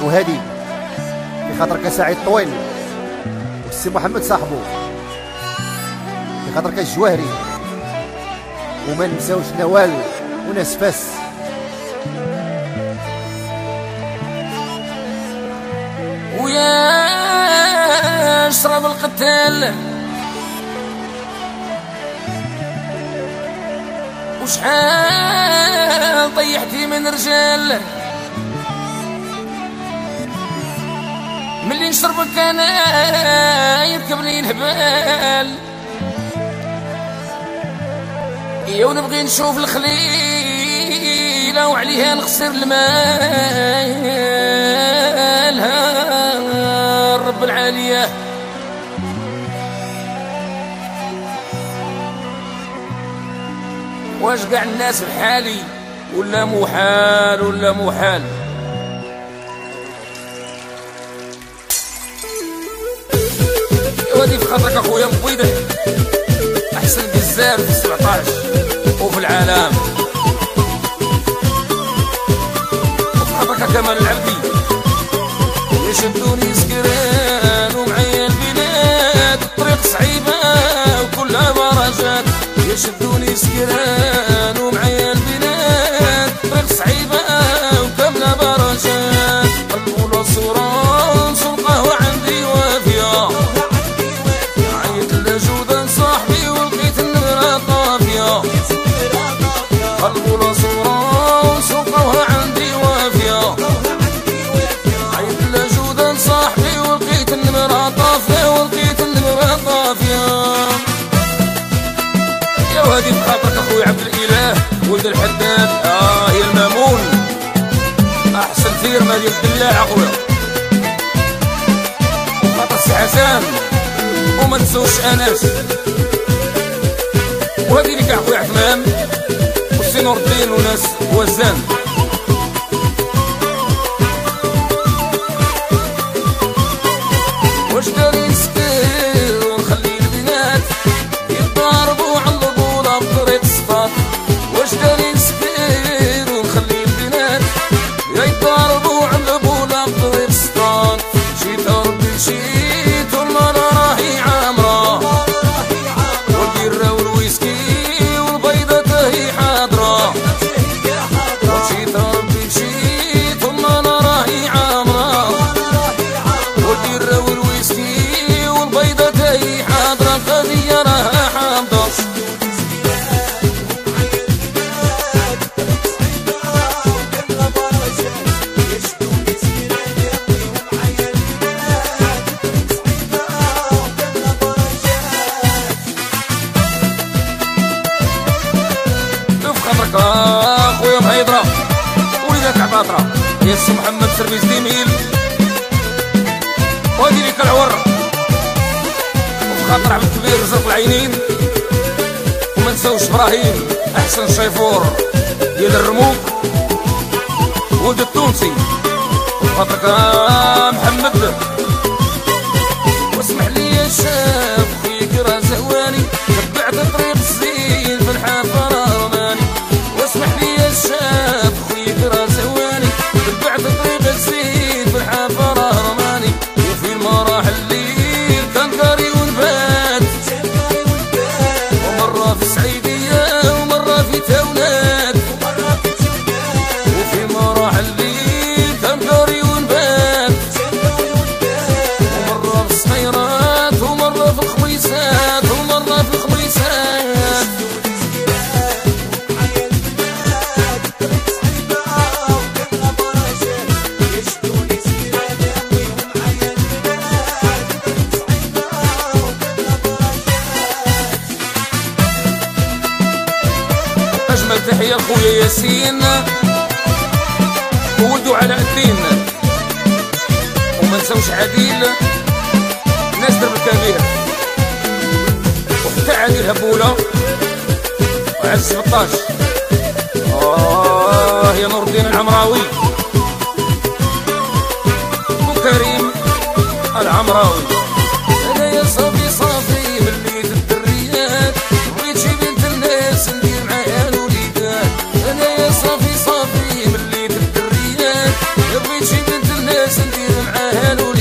وهادي في خاطر كسعيد طويل والسي محمد صاحبو في خاطر كالجواهري وما نساوش نوال وناس فاس. ويا اشرب القتال وشحال طيحتي من رجال ملي نشربك انا يركبني الهبال يا ونبغي نشوف الخليلة وعليها نخسر المال ها الرب العالية واش قاع الناس بحالي ولا محال ولا محال. وهادي في خاطرك اخويا مبيض احسن جزار في 17 وفي العالم وفي خاطرك كمال العبدي يشدوني سكران ومعايا البلاد الطريق صعيبة وكلها برجات يشدوني سكران ومعايا البلاد الطريق صعيبة وكاملة برجات قلبونا صوران سوق قهوة عندي وافية عيط لجودان صاحبي ولقيت النمرة طافية قلبونا صوران سوق قهوة عندي وافية عيط لجودان صاحبي ولقيت النمرة طافية ولقيت النمرة طافية. يا وهادي بخاطرك اخويا عبد الاله ولد الحداد يا المامون احسن فيرما ديال الدلاع اخويا وخاطر السي حسان وما نسوش انس وهادي ليك اخويا عثمان والسي نور الدين وناس وزان. واش داري نسكر ونخلي البنات يضاربوا على البوله بطريق الصفات واش داري نسكر ونخلي البنات يضاربوا على البوله بطريق الصفات مشيت ربي مشيت والمرا راهي عامره والبيره والويسكي والبيضه تهي حاضره مشيت ربي مشيت والمرا راهي عامره والبيره والويسكي والبيضه تهي حاضره قضيه راها حامضه. اخويا مهيدرة وليدك عطاطرة يا السي محمد سربيس ديميل وهادي ليك العور وفي خاطر عبد الكبير زرق العينين وما نساوش ابراهيم احسن شيفور ديال الرموك ولد التونسي وفي خاطرك محمد واسمح لي يا شاب خويك راه زهواني تبعت طريق الزين في الحافة رماني واسمح لي يا شاب خويك راه زهواني تبعت طريق الزين في الحافة رماني وفي المراحل الليل كان قاري ونبات ومرة في السعيدية ومرة في تاونات وفي المراحل الليل كان قاري ونبات ومرة في الصخيرات ومرة في الخميسات ومرة في الخميسات. أجمل تحية لخويا ياسين وولدو علاء الدين وما نساوش عديل ناس درب الكبير وحتى عديل هبولة وعز 17 يا نور الدين العمراوي وكريم العمراوي. أنا يا صافي صافي مليت الدريات بغيت شي بنت الناس ندير معاها الوليدات. أنا يا صافي صافي مليت الدريات بغيت شي بنت الناس سندير معاه هالولي